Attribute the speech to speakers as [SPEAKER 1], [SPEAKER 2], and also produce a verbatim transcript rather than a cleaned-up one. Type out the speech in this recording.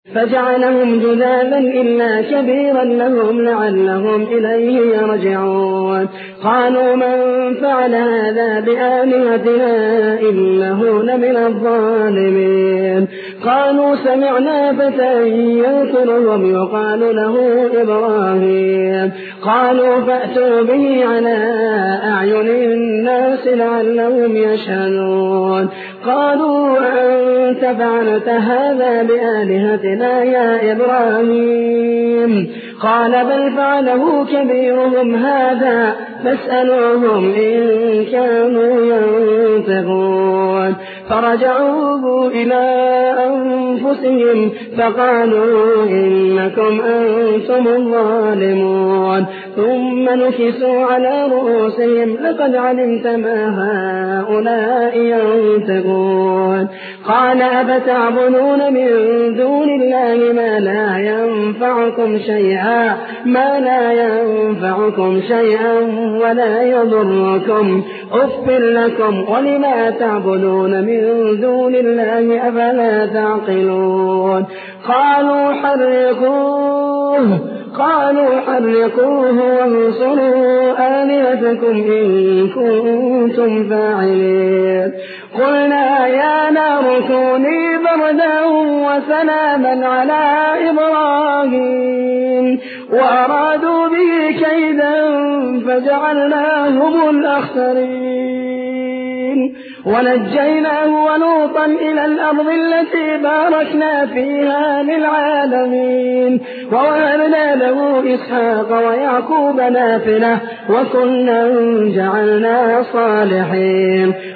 [SPEAKER 1] فجعلهم جذاذا إلا كبيرا لهم لعلهم إليه يرجعون قالوا من فعل هذا بآلهتنا إنه لمن الظالمين قالوا سمعنا فتى يذكرهم يقال له إبراهيم قالوا فأتوا به على أعين الناس لعلهم يشهدون قالوا أنت فعلت هذا بآلهتنا يا إبراهيم قال بل فعله كبيرهم هذا فاسألوهم إن كانوا ينطقون فرجعوا إلى أنفسهم فقالوا إنكم أنتم الظالمون ثم نكسوا على رؤوسهم لقد علمت ما هؤلاء ينطقون قال أفتعبدون من دون الله ما لا ينفعكم شيئا ما لا ينفعكم شيئا ولا يضركم أف لكم ولما تعبدون من دون الله أفلا تعقلون قالوا حرقوه قالوا حرقوه وانصروا آلهتكم إن كنتم فاعلين قلنا يا نار كوني بردا وسلاما على إبراهيم وأرادوا به كيدا فجعلناهم الأخسرين ونجيناه ولوطا إلى الأرض التي باركنا فيها للعالمين ووهبنا له إسحاق ويعقوب نافلة وكلا جعلنا صالحين